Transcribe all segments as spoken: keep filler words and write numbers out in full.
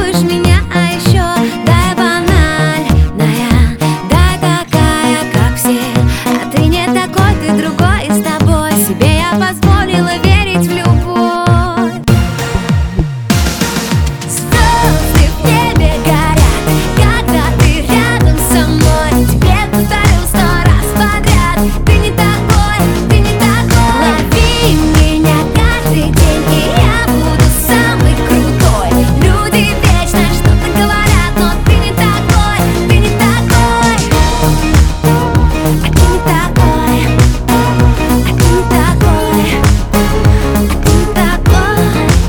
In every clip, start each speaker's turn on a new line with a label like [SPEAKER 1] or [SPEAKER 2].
[SPEAKER 1] балуешь меня, а еще дай банальная, дай такая, как все. А ты не такой, ты другой, и с тобой себе я позволила верить в любовь. Звезды в небе горят, когда ты рядом со мной. Тебе повторю сто раз подряд: ты не такой, ты не такой. Лови меня каждый день, и я буду самый крутой. Люди вечно что-то говорят, но ты не такой, ты не такой. А ты не такой, а ты не такой, а ты не такой.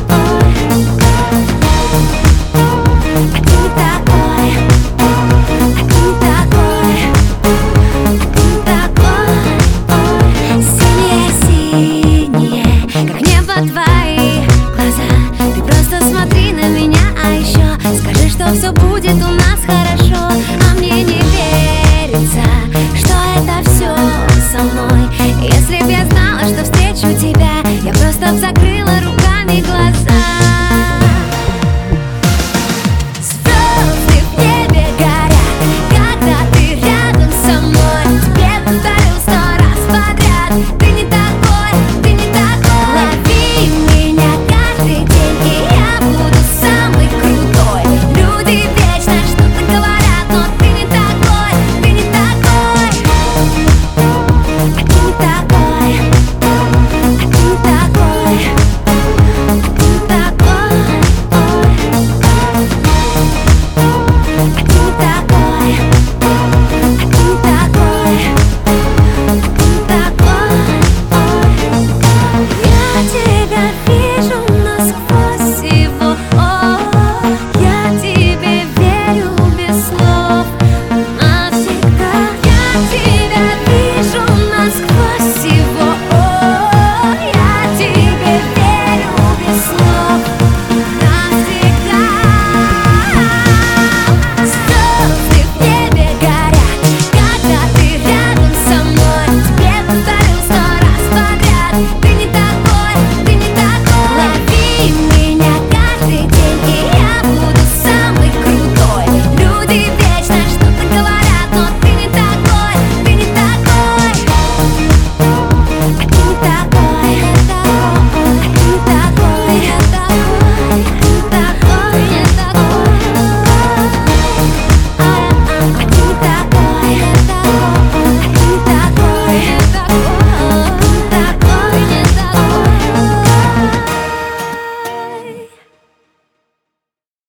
[SPEAKER 1] А ты не такой, а ты не такой, а ты не такой. Синие-синие, как небо твои глаза. Ты просто смотри на меня, а еще скажи, что все будет у нас.